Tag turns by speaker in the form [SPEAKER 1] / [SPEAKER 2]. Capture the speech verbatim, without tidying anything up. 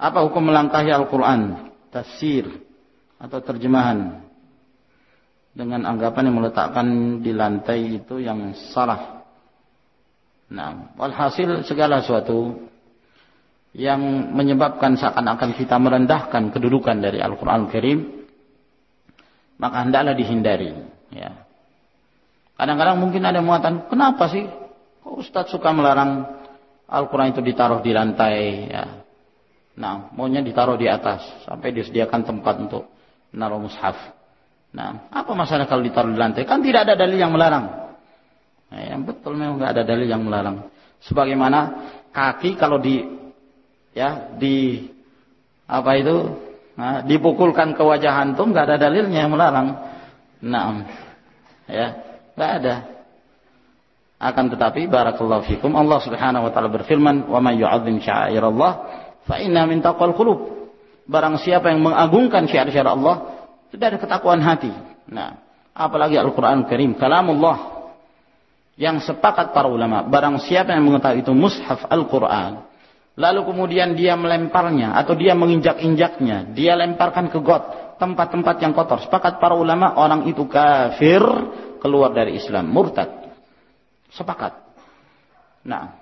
[SPEAKER 1] Apa hukum melangkahi Al-Quran, tafsir atau terjemahan dengan anggapan yang meletakkan di lantai itu yang salah? Nah, walhasil segala sesuatu yang menyebabkan seakan-akan kita merendahkan kedudukan dari Al-Quran Al-Karim, maka hendaklah dihindari. Ya. Kadang-kadang mungkin ada yang mengatakan, kenapa sih kok Ustaz suka melarang Al-Quran itu ditaruh di lantai? Ya. Nah, maunya ditaruh di atas sampai disediakan tempat untuk menaruh mushaf. Nah, apa masalah kalau ditaruh di lantai? Kan tidak ada dalil yang melarang. Nah, yang betul memang tidak ada dalil yang melarang. Sebagaimana kaki kalau di ya di apa itu nah, dipukulkan ke wajah antum, nggak ada dalilnya yang melarang. Nah, ya nggak ada. Akan tetapi barakallahu fikum, Allah Subhanahu wa taala berfirman, "Wa may yu'azzim sya'airallah fa inna min taqwal qulub." Barang siapa yang mengagungkan syiar-syiar Allah, itu dari ketakwaan hati. Nah, apalagi Al-Qur'an Karim, kalamullah, yang sepakat para ulama, barang siapa yang mengetahui itu mushaf Al-Qur'an, lalu kemudian dia melemparnya atau dia menginjak-injaknya, dia lemparkan ke got, tempat-tempat yang kotor, sepakat para ulama orang itu kafir, keluar dari Islam, murtad. Sepakat. Nah,